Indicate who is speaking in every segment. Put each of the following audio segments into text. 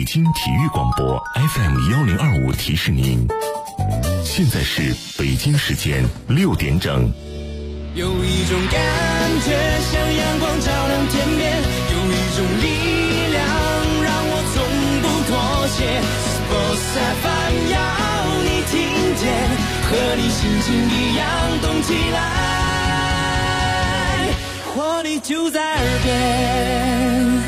Speaker 1: 北京体育广播 FM1025提示您，现在是北京时间6点整。
Speaker 2: 有一种感觉像阳光照亮天边，有一种力量让我从不妥协。Sports FM 要你听见，和你心情一样动起来，活力就在耳边。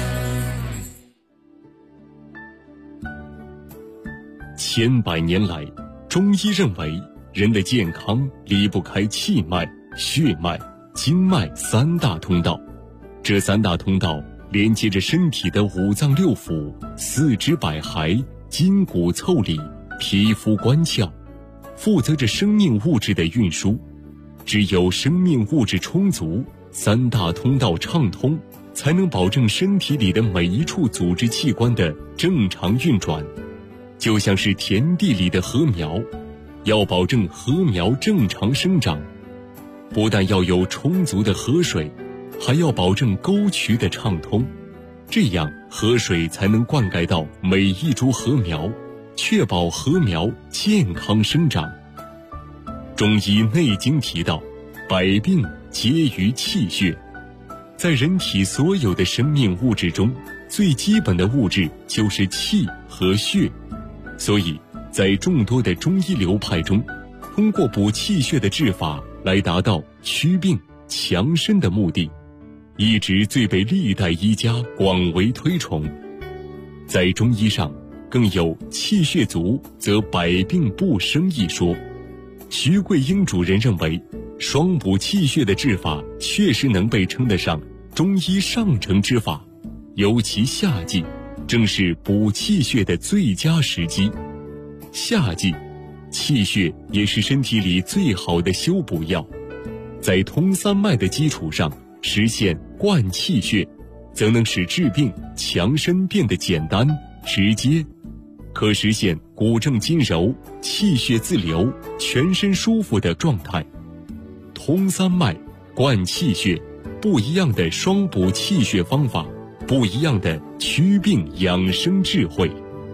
Speaker 3: 千百年来，中医认为人的健康离不开气脉、血脉、经脉3大通道。这3大通道连接着身体的5脏6腑、四肢百骸、筋骨凑理、皮肤关窍，负责着生命物质的运输。只有生命物质充足，3大通道畅通，才能保证身体里的每一处组织器官的正常运转。就像是田地里的禾苗，要保证禾苗正常生长，不但要有充足的河水，还要保证沟渠的畅通，这样河水才能灌溉到每一株禾苗，确保禾苗健康生长。中医内经提到，百病皆于气血。在人体所有的生命物质中，最基本的物质就是气和血。所以在众多的中医流派中，通过补气血的治法来达到祛病强身的目的，一直最被历代医家广为推崇。在中医上更有气血足则百病不生一说。徐桂英主任认为，双补气血的治法确实能被称得上中医上乘之法，尤其夏季正是补气血的最佳时机。夏季，气血也是身体里最好的修补药。在通3脉的基础上实现灌气血，则能使治病强身变得简单直接，可实现骨正筋柔、气血自流、全身舒服的状态。通3脉、灌气血，不一样的双补气血方法，不一样的祛病养生智慧。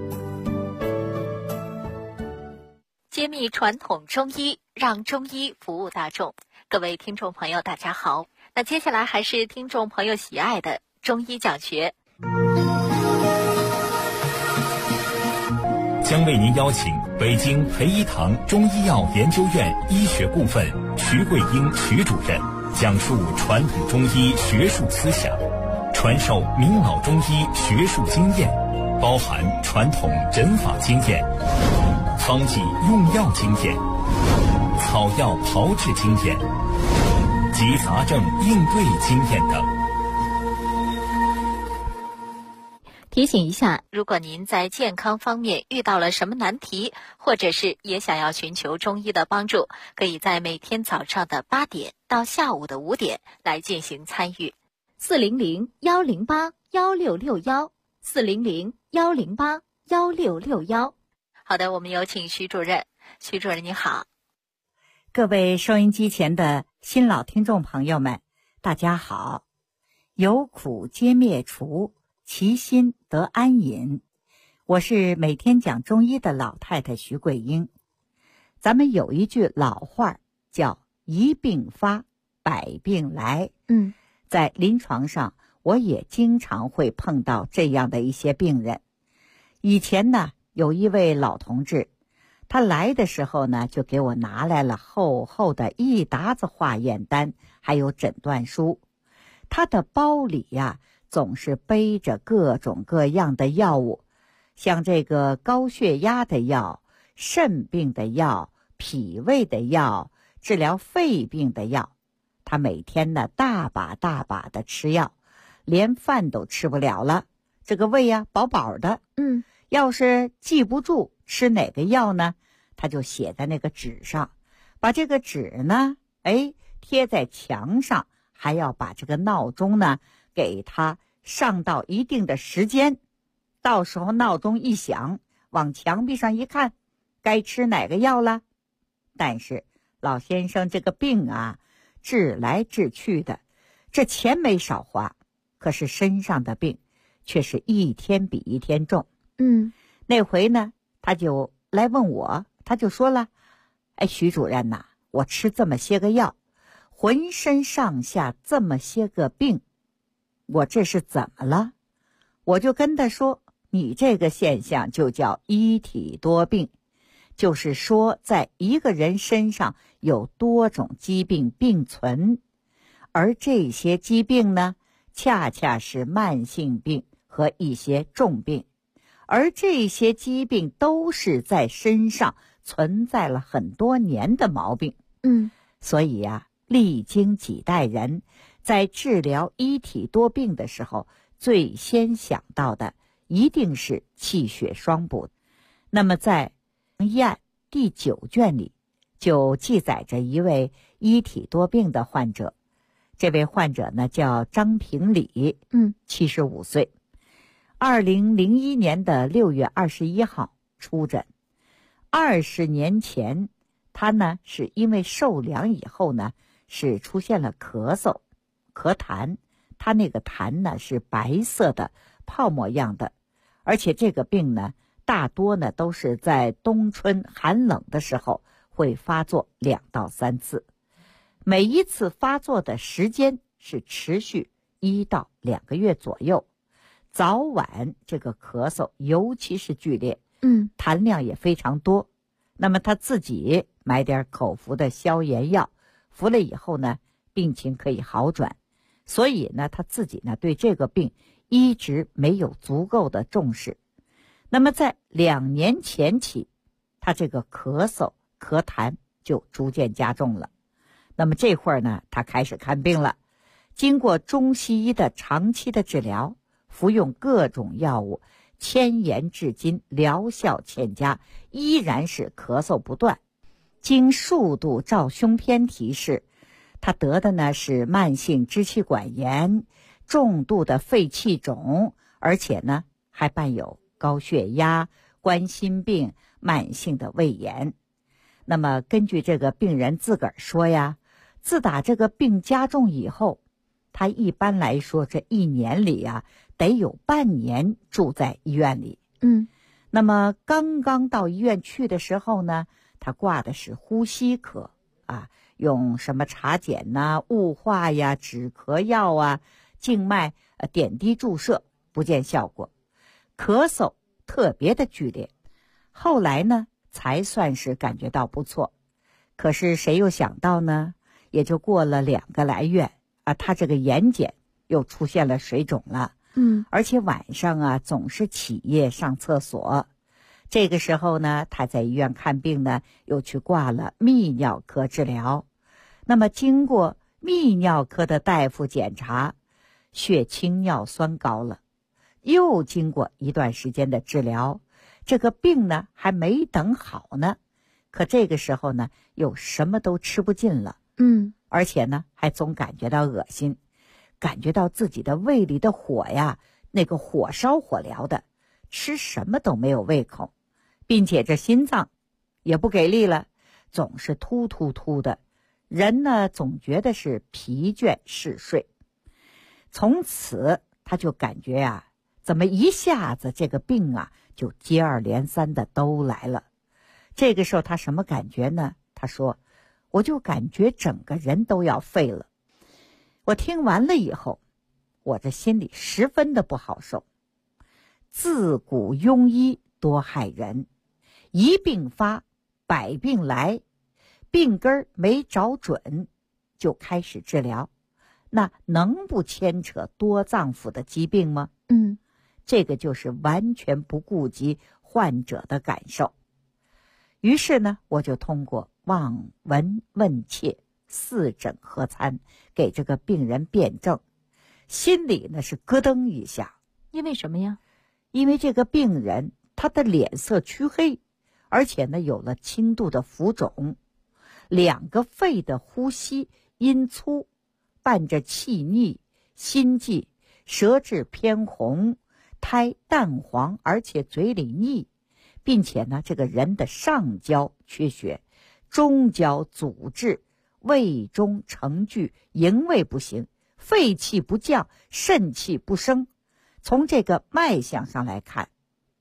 Speaker 4: 揭秘传统中医，让中医服务大众。各位听众朋友大家好，那接下来还是听众朋友喜爱的中医讲学，
Speaker 5: 将为您邀请北京培一堂中医药研究院医学部分徐桂英徐主任讲述传统中医学术思想，传授明老中医学术经验，包含传统诊法经验、方剂用药经验、草药炮制经验及杂症应对经验等。
Speaker 4: 提醒一下，如果您在健康方面遇到了什么难题，或者是也想要寻求中医的帮助，可以在每天早上的8点到下午的5点来进行参与。400-108-1661，400-108-1661。好的，我们有请徐主任。徐主任你好。
Speaker 6: 各位收音机前的新老听众朋友们，大家好。有苦皆灭除，其心得安隐。我是每天讲中医的老太太徐桂英。咱们有一句老话叫一病发，百病来。在临床上我也经常会碰到这样的一些病人。以前呢，有一位老同志，他来的时候呢，就给我拿来了厚厚的一沓子化验单，还有诊断书。他的包里呀，总是背着各种各样的药物，像这个高血压的药、肾病的药、脾胃的药、治疗肺病的药。他每天呢，大把大把的吃药，连饭都吃不了了，这个胃呀饱饱的。要是记不住吃哪个药呢，他就写在那个纸上，把这个纸呢贴在墙上，还要把这个闹钟呢给他上到一定的时间，到时候闹钟一响，往墙壁上一看，该吃哪个药了。但是老先生这个病啊，治来治去的，这钱没少花，可是身上的病却是一天比一天重。 那回呢，他就来问我，他就说了，徐主任呐，我吃这么些个药，浑身上下这么些个病，我这是怎么了？我就跟他说，你这个现象就叫一体多病，就是说在一个人身上有多种疾病并存，而这些疾病呢，恰恰是慢性病和一些重病，而这些疾病都是在身上存在了很多年的毛病。所以呀，历经几代人在治疗一体多病的时候，最先想到的一定是气血双补。那么在医案第9卷里就记载着一位一体多病的患者，这位患者呢叫张平礼，75岁，2001年的6月21号出诊。20年前他呢是因为受凉以后呢是出现了咳嗽、咳痰，他那个痰呢是白色的泡沫样的，而且这个病呢大多呢都是在冬春寒冷的时候会发作2到3次，每一次发作的时间是持续1到2个月左右，早晚这个咳嗽尤其是剧烈，痰量也非常多。那么他自己买点口服的消炎药，服了以后呢，病情可以好转。所以呢，他自己呢对这个病一直没有足够的重视。那么在2年前起，他这个咳嗽、咳痰就逐渐加重了。那么这会儿呢，他开始看病了。经过中西医的长期的治疗，服用各种药物，千言至今，疗效欠佳，依然是咳嗽不断。经数度照胸片提示，他得的呢是慢性支气管炎、重度的肺气肿，而且呢还伴有高血压、冠心病、慢性的胃炎。那么根据这个病人自个儿说呀，自打这个病加重以后，他一般来说这1年里啊得有半年住在医院里。那么刚刚到医院去的时候呢，他挂的是呼吸科啊，用什么茶碱呐、雾化呀、止咳药啊、静脉点滴注射，不见效果，咳嗽特别的剧烈。后来呢才算是感觉到不错，可是谁又想到呢，也就过了2个来月啊，他这个眼睑又出现了水肿了，而且晚上啊总是起夜上厕所。这个时候呢，他在医院看病呢，又去挂了泌尿科治疗。那么经过泌尿科的大夫检查，血清尿酸高了。又经过一段时间的治疗，这个病呢还没等好呢，可这个时候呢又什么都吃不进了，而且呢还总感觉到恶心，感觉到自己的胃里的火呀，那个火烧火燎的，吃什么都没有胃口，并且这心脏也不给力了，总是突突突的，人呢总觉得是疲倦嗜睡。从此他就感觉啊，怎么一下子这个病啊就接二连三的都来了。这个时候他什么感觉呢？他说，我就感觉整个人都要废了。我听完了以后，我这心里十分的不好受。自古庸医多害人，一病发百病来，病根儿没找准就开始治疗，那能不牵扯多脏腑的疾病吗？这个就是完全不顾及患者的感受。于是呢，我就通过望闻问切4诊合参给这个病人辩证，心里呢是咯噔一下。
Speaker 4: 因为什么呀？
Speaker 6: 因为这个病人他的脸色黢黑，而且呢有了轻度的浮肿，2个肺的呼吸音粗，伴着气腻、心悸，舌质偏红，苔淡黄，而且嘴里腻，并且呢这个人的上焦缺血，中焦阻滞，胃中成聚，营卫不行，肺气不降，肾气不升。从这个脉象上来看，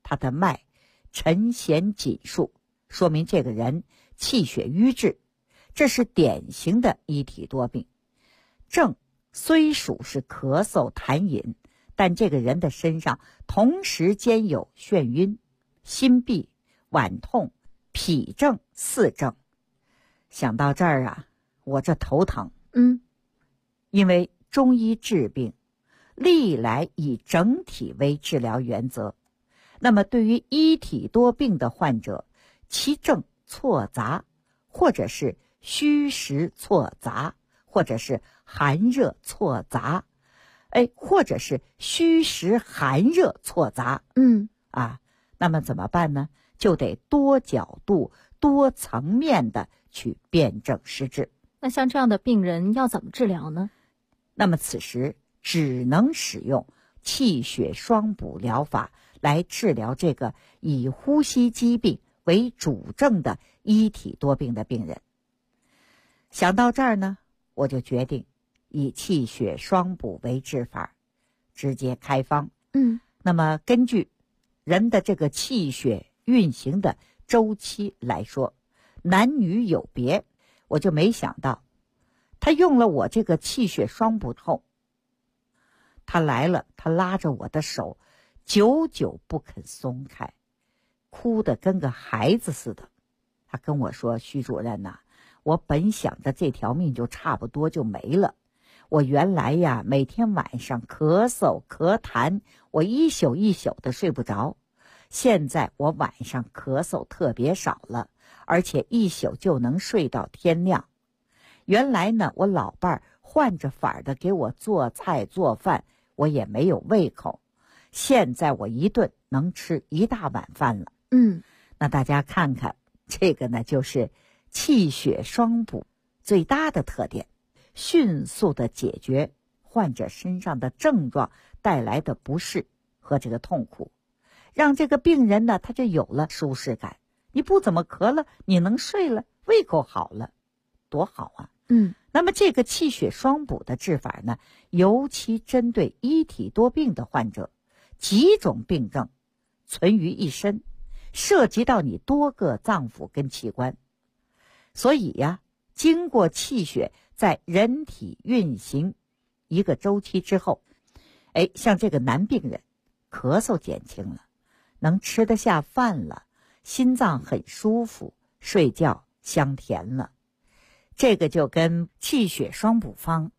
Speaker 6: 他的脉沉弦紧束，说明这个人气血瘀滞，这是典型的一体多病。症虽属是咳嗽痰饮，但这个人的身上同时兼有眩晕、心痹、脘痛、痞症4症。想到这儿啊，我这头疼。因为中医治病历来以整体为治疗原则，那么对于一体多病的患者，其症错杂，或者是虚实错杂，或者是寒热错杂，或者是虚实寒热错杂，那么怎么办呢？就得多角度、多层面的去辨证施治。
Speaker 4: 那像这样的病人要怎么治疗呢？
Speaker 6: 那么此时只能使用气血双补疗法来治疗这个以呼吸疾病为主症的一体多病的病人。想到这儿呢，我就决定以气血双补为治法，直接开方。那么根据人的这个气血运行的周期来说，男女有别，我就没想到他用了我这个气血双补后，他来了，他拉着我的手久久不肯松开，哭得跟个孩子似的。他跟我说，徐主任呐，我本想着这条命就差不多就没了，我原来呀每天晚上咳嗽咳痰，我一宿一宿的睡不着，现在我晚上咳嗽特别少了，而且一宿就能睡到天亮。原来呢，我老伴儿换着法儿的给我做菜做饭，我也没有胃口，现在我一顿能吃1大碗饭了。那大家看看，这个呢就是气血双补最大的特点，迅速的解决患者身上的症状带来的不适和这个痛苦，让这个病人呢他就有了舒适感，你不怎么咳了，你能睡了，胃口好了，多好啊。那么这个气血双补的治法呢，尤其针对一体多病的患者，几种病症存于一身，涉及到你多个脏腑跟器官，所以呀，经过气血在人体运行一个周期之后，像这个男病人咳嗽减轻了，能吃得下饭了，心脏很舒服，睡觉香甜了，这个就跟气血双补方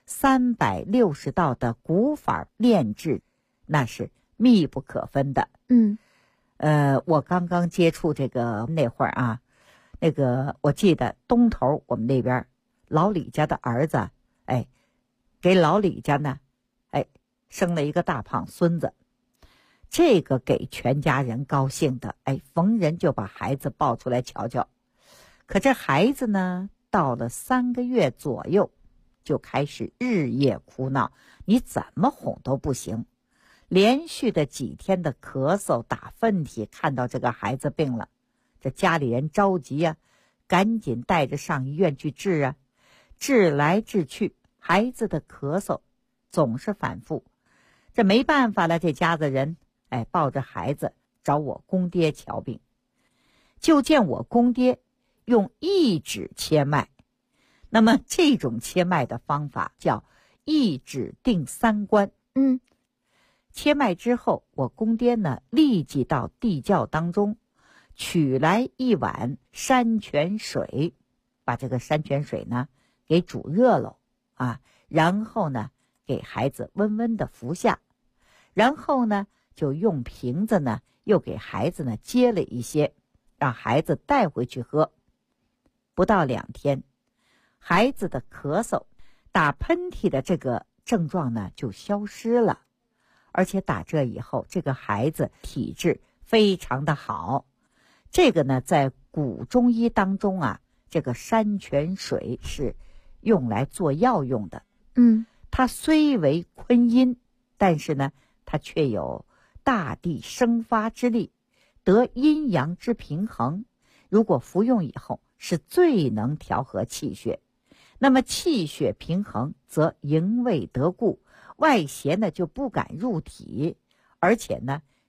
Speaker 6: 360道的古法炼制那是密不可分的。我刚刚接触这个那会儿啊，那个我记得东头我们那边老李家的儿子，给老李家呢，生了一个大胖孙子，这个给全家人高兴的，逢人就把孩子抱出来瞧瞧。可这孩子呢，到了3个月左右，就开始日夜哭闹，你怎么哄都不行。连续的几天的咳嗽打喷嚏，看到这个孩子病了，这家里人着急啊，赶紧带着上医院去治啊。治来治去，孩子的咳嗽总是反复，这没办法了，这家子人抱着孩子找我公爹瞧病。就见我公爹用一指切脉，那么这种切脉的方法叫一指定3关。切脉之后，我公爹呢立即到地窖当中取来1碗山泉水，把这个山泉水呢给煮热了啊，然后呢给孩子温温的服下，然后呢就用瓶子呢又给孩子呢接了一些，让孩子带回去喝。不到2天，孩子的咳嗽打喷嚏的这个症状呢就消失了，而且打这以后，这个孩子体质非常的好。这个呢在古中医当中啊，这个山泉水是用来做药用的。它虽为坤阴，但是呢它却有大地生发之力，得阴阳之平衡，如果服用以后是最能调和气血。那么气血平衡则营卫得固，外邪呢就不敢入体，而且呢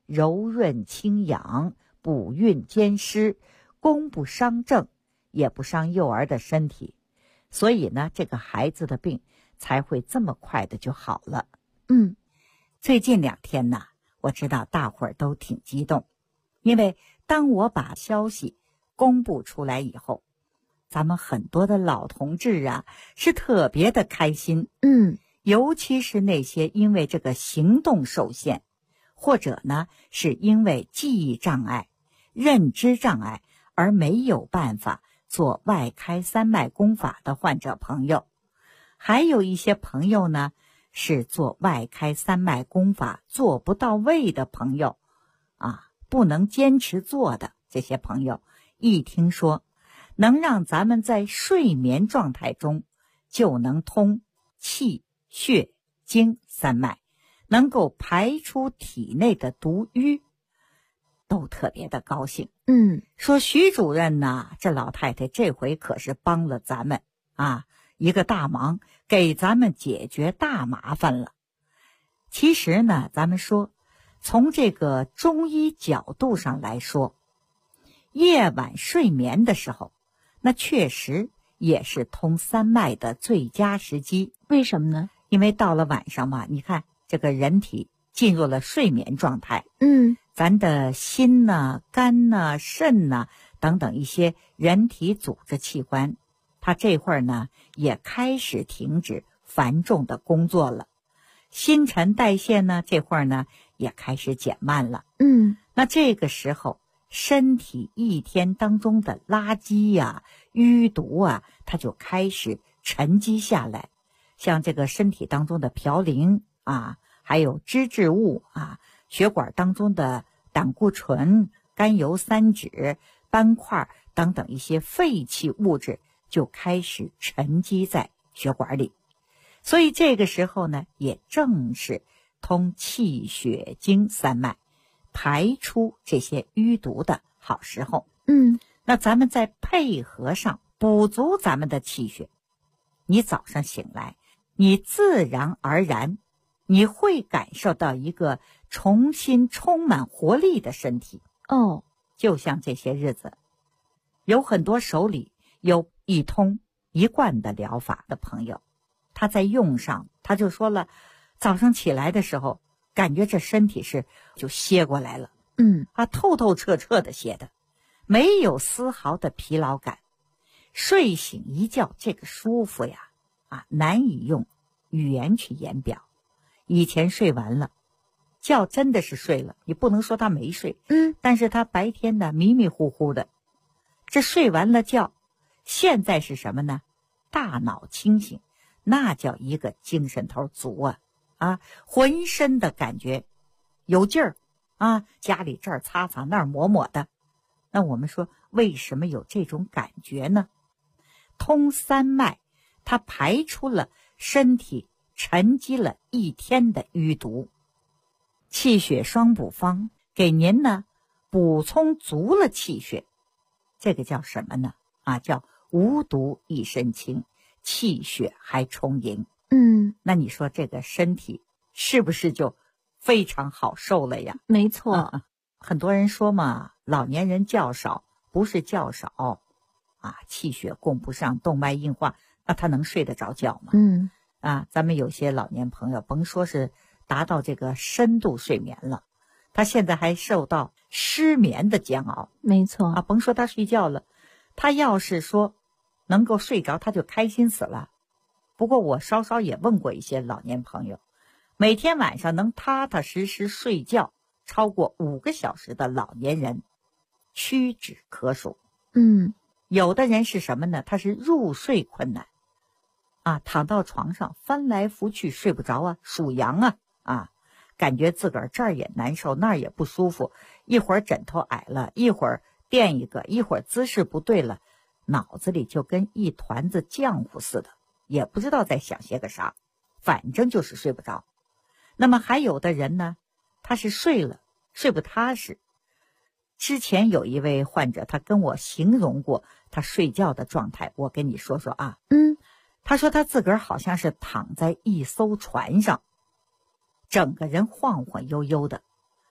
Speaker 6: 柔润轻养，补运兼施，攻不伤正，也不伤幼儿的身体。所以呢，这个孩子的病才会这么快的就好了。最近2天呢，我知道大伙儿都挺激动，因为当我把消息公布出来以后，咱们很多的老同志啊是特别的开心。尤其是那些因为这个行动受限，或者呢是因为记忆障碍、认知障碍而没有办法做外开三脉功法的患者朋友，还有一些朋友呢是做外开三脉功法做不到位的朋友不能坚持做的这些朋友，一听说能让咱们在睡眠状态中就能通气血经三脉，能够排出体内的毒瘀，都特别的高兴。说徐主任呐，这老太太这回可是帮了咱们一个大忙，给咱们解决大麻烦了。其实呢，咱们说从这个中医角度上来说，夜晚睡眠的时候，那确实也是通三脉的最佳时机。
Speaker 4: 为什么呢？
Speaker 6: 因为到了晚上嘛，你看这个人体进入了睡眠状态，咱的心呐、肝呐、肾呐等等一些人体组织器官，它这会儿呢也开始停止繁重的工作了，新陈代谢呢这会儿呢也开始减慢了。那这个时候身体一天当中的垃圾呀、淤毒啊，它就开始沉积下来，像这个身体当中的嘌呤还有脂质物血管当中的胆固醇、甘油三酯、斑块等等一些废弃物质就开始沉积在血管里。所以这个时候呢，也正是通气血经三脉排出这些淤毒的好时候。那咱们再配合上补足咱们的气血，你早上醒来，你自然而然你会感受到一个重新充满活力的身体。就像这些日子有很多手里有一通一贯的疗法的朋友，他在用上，他就说了，早上起来的时候感觉这身体是就歇过来了，透透彻彻的歇的，没有丝毫的疲劳感，睡醒一觉这个舒服呀难以用语言去言表。以前睡完了觉真的是睡了，你不能说他没睡，但是他白天呢迷迷糊糊的，这睡完了觉，现在是什么呢？大脑清醒，那叫一个精神头足浑身的感觉有劲儿家里这儿擦擦那儿抹抹的。那我们说为什么有这种感觉呢？通三脉，它排出了身体沉积了一天的淤毒，气血双补方给您呢补充足了气血，这个叫什么呢？叫无毒一身轻，气血还充盈。那你说这个身体是不是就非常好受了呀？
Speaker 4: 没错。
Speaker 6: 很多人说嘛，老年人觉少，不是觉少气血供不上，动脉硬化，那他能睡得着觉吗？咱们有些老年朋友甭说是达到这个深度睡眠了，他现在还受到失眠的煎熬。
Speaker 4: 没错
Speaker 6: 甭说他睡觉了，他要是说能够睡着，他就开心死了。不过我稍稍也问过一些老年朋友，每天晚上能踏踏实实睡觉超过5个小时的老年人屈指可数。有的人是什么呢？他是入睡困难躺到床上翻来覆去睡不着数羊感觉自个儿这儿也难受，那儿也不舒服，一会儿枕头矮了，一会儿垫一个，一会儿姿势不对了，脑子里就跟一团子浆糊似的，也不知道在想些个啥，反正就是睡不着。那么还有的人呢，他是睡了睡不踏实。之前有一位患者，他跟我形容过他睡觉的状态，我跟你说说他说他自个儿好像是躺在一艘船上，整个人晃晃悠悠的，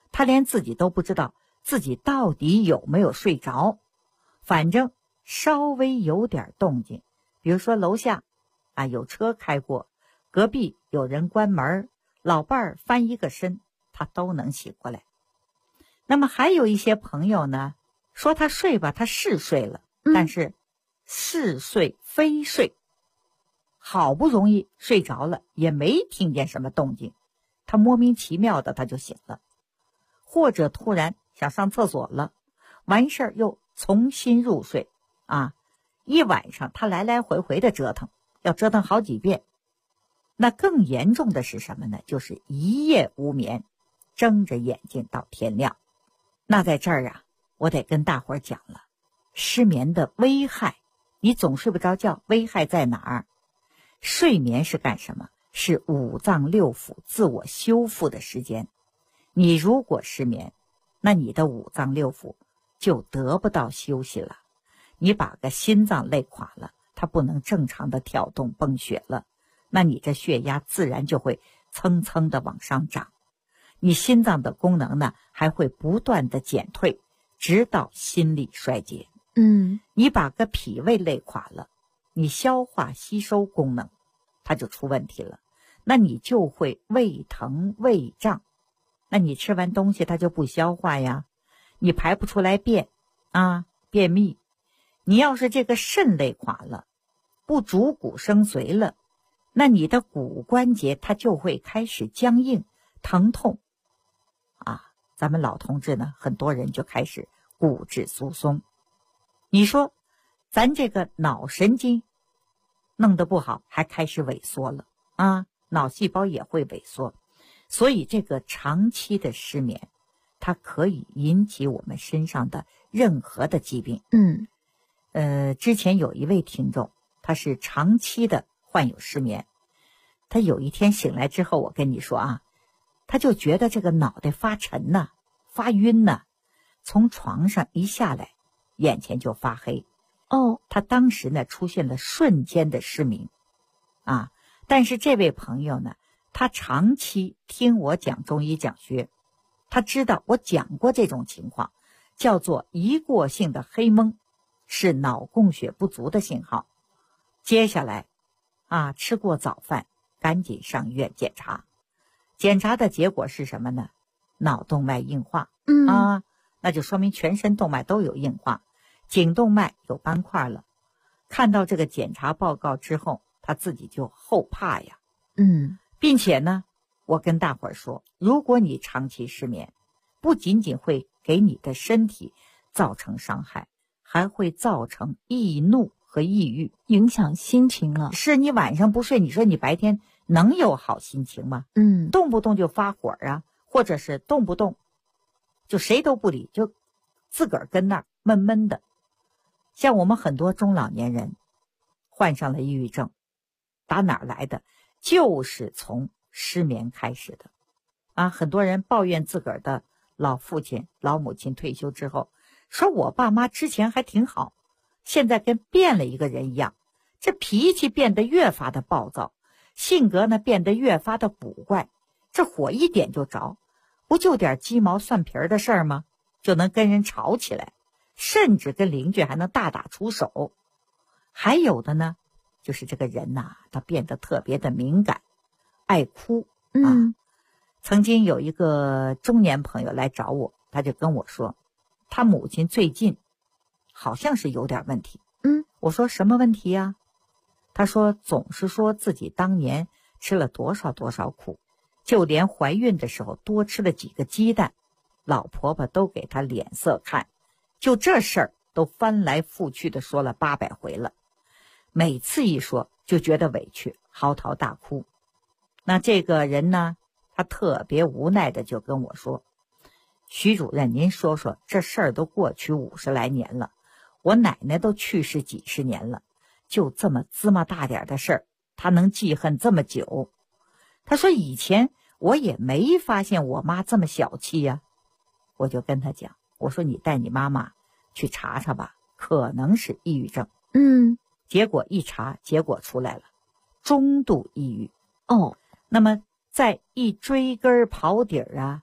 Speaker 6: 他连自己都不知道自己到底有没有睡着，反正稍微有点动静，比如说楼下有车开过，隔壁有人关门，老伴儿翻一个身，他都能醒过来。那么还有一些朋友呢，说他睡吧，他是睡了，但是似睡非睡，好不容易睡着了，也没听见什么动静，他莫名其妙的他就醒了，或者突然想上厕所了，完事儿又重新入睡一晚上他来来回回的折腾，要折腾好几遍。那更严重的是什么呢？就是一夜无眠，睁着眼睛到天亮。那在这儿我得跟大伙儿讲了，失眠的危害，你总睡不着觉，危害在哪儿？睡眠是干什么？是五脏六腑自我修复的时间。你如果失眠，那你的五脏六腑就得不到休息了，你把个心脏累垮了，它不能正常的跳动泵血了，那你这血压自然就会蹭蹭的往上涨，你心脏的功能呢还会不断的减退，直到心力衰竭。你把个脾胃累垮了，你消化吸收功能它就出问题了，那你就会胃疼胃胀，那你吃完东西它就不消化呀，你排不出来便便秘。你要是这个肾累垮了，不主骨生髓了，那你的骨关节它就会开始僵硬疼痛咱们老同志呢，很多人就开始骨质疏松。你说咱这个脑神经弄得不好，还开始萎缩了脑细胞也会萎缩。所以这个长期的失眠，它可以引起我们身上的任何的疾病。之前有一位听众，他是长期的患有失眠，他有一天醒来之后，我跟你说他就觉得这个脑袋发沉发晕从床上一下来，眼前就发黑。他当时呢出现了瞬间的失明但是这位朋友呢，他长期听我讲中医讲学，他知道我讲过这种情况，叫做一过性的黑蒙，是脑供血不足的信号。接下来吃过早饭，赶紧上医院检查。检查的结果是什么呢？脑动脉硬化那就说明全身动脉都有硬化，颈动脉有斑块了。看到这个检查报告之后，他自己就后怕呀并且呢，我跟大伙儿说，如果你长期失眠，不仅仅会给你的身体造成伤害，还会造成易怒和抑郁，
Speaker 4: 影响心情了。
Speaker 6: 是，你晚上不睡，你说你白天能有好心情吗？动不动就发火或者是动不动就谁都不理，就自个儿跟那儿闷闷的。像我们很多中老年人患上了抑郁症，打哪儿来的？就是从失眠开始的很多人抱怨自个儿的老父亲老母亲退休之后，说我爸妈之前还挺好，现在跟变了一个人一样，这脾气变得越发的暴躁，性格呢变得越发的古怪，这火一点就着，不就点鸡毛蒜皮的事儿吗？就能跟人吵起来，甚至跟邻居还能大打出手。还有的呢，就是这个人他变得特别的敏感，爱哭曾经有一个中年朋友来找我，他就跟我说，他母亲最近好像是有点问题。我说什么问题呀？他说总是说自己当年吃了多少多少苦，就连怀孕的时候多吃了几个鸡蛋，老婆婆都给他脸色看，就这事儿都翻来覆去的说了800回了，每次一说就觉得委屈，嚎啕大哭。那这个人呢，他特别无奈的就跟我说，徐主任您说说，这事儿都过去50来年了，我奶奶都去世几十年了，就这么芝麻大点的事儿，他能记恨这么久。他说以前我也没发现我妈这么小气呀。我就跟他讲，我说你带你妈妈去查查吧，可能是抑郁症。结果一查，结果出来了，中度抑郁。那么再一追根刨底儿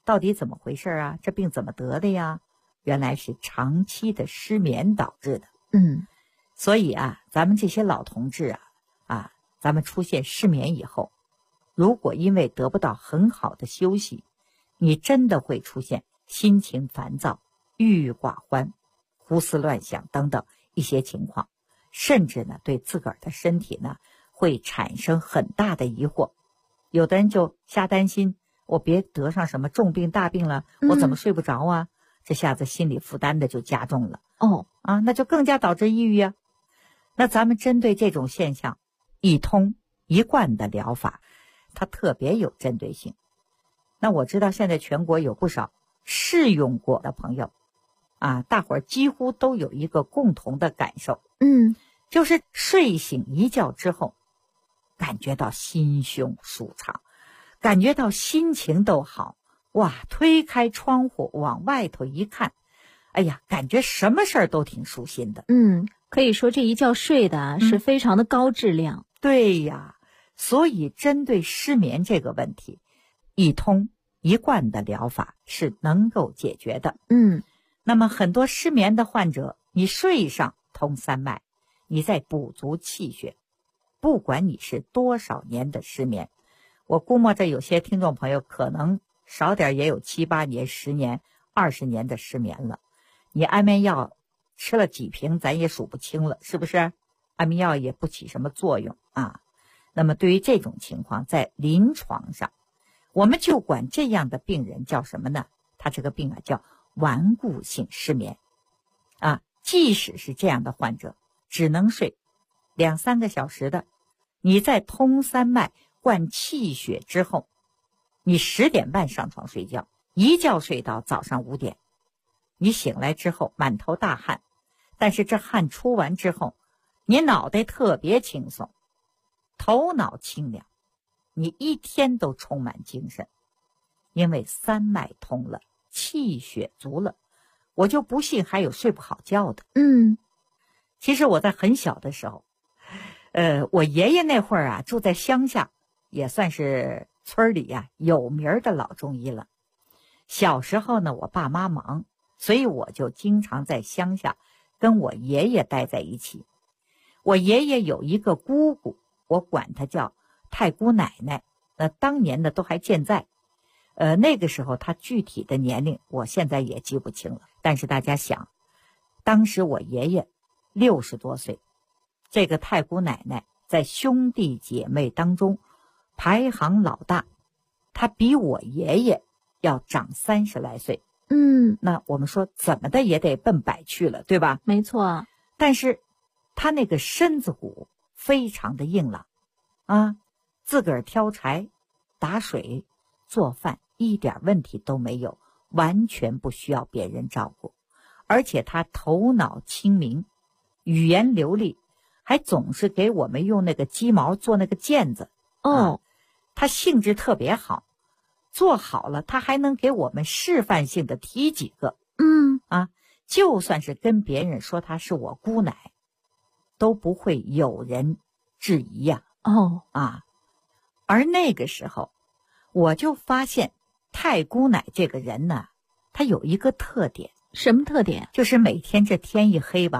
Speaker 6: 到底怎么回事啊？这病怎么得的呀？原来是长期的失眠导致的。所以啊，咱们这些老同志啊，咱们出现失眠以后，如果因为得不到很好的休息，你真的会出现心情烦躁、郁郁寡欢、胡思乱想等等一些情况，甚至呢对自个儿的身体呢会产生很大的疑惑。有的人就瞎担心，我别得上什么重病大病了，我怎么睡不着啊？这下子心理负担的就加重了。那就更加导致抑郁啊。那咱们针对这种现象，一通一贯的疗法，它特别有针对性。那我知道现在全国有不少试用过的朋友啊，大伙儿几乎都有一个共同的感受，就是睡醒一觉之后，感觉到心胸舒畅，感觉到心情都好，哇，推开窗户往外头一看，哎呀，感觉什么事儿都挺舒心的。
Speaker 4: 可以说这一觉睡的是非常的高质量。
Speaker 6: 对呀，所以针对失眠这个问题，一通一贯的疗法是能够解决的。那么很多失眠的患者，你睡上通三脉，你再补足气血，不管你是多少年的失眠，我估摸着有些听众朋友可能少点也有7、8年、10年、20年的失眠了。你安眠药吃了几瓶咱也数不清了，是不是？安眠药也不起什么作用啊。那么对于这种情况，在临床上我们就管这样的病人叫什么呢？他这个病叫顽固性失眠啊。即使是这样的患者只能睡2、3个小时的，你在通三脉灌气血之后，你10点半上床睡觉，一觉睡到早上5点，你醒来之后满头大汗，但是这汗出完之后，你脑袋特别轻松，头脑清凉，你一天都充满精神，因为三脉通了，气血足了。我就不信还有睡不好觉的。其实我在很小的时候，我爷爷那会儿啊，住在乡下，也算是村里啊有名的老中医了。小时候呢，我爸妈忙，所以我就经常在乡下跟我爷爷待在一起。我爷爷有一个姑姑，我管她叫太姑奶奶，那当年呢都还健在。那个时候她具体的年龄我现在也记不清了，但是大家想，当时我爷爷60多岁，这个太姑奶奶在兄弟姐妹当中排行老大，她比我爷爷要长30来岁。那我们说怎么的也得奔100去了，对吧？
Speaker 4: 没错。
Speaker 6: 但是她那个身子骨非常的硬朗啊，自个儿挑柴打水做饭一点问题都没有，完全不需要别人照顾。而且她头脑清明，语言流利，还总是给我们用那个鸡毛做那个毽子。她兴致特别好，做好了她还能给我们示范性的提几个。就算是跟别人说她是我姑奶，都不会有人质疑呀。而那个时候我就发现太姑奶这个人呢，她有一个特点。
Speaker 4: 什么特点？
Speaker 6: 就是每天这天一黑吧，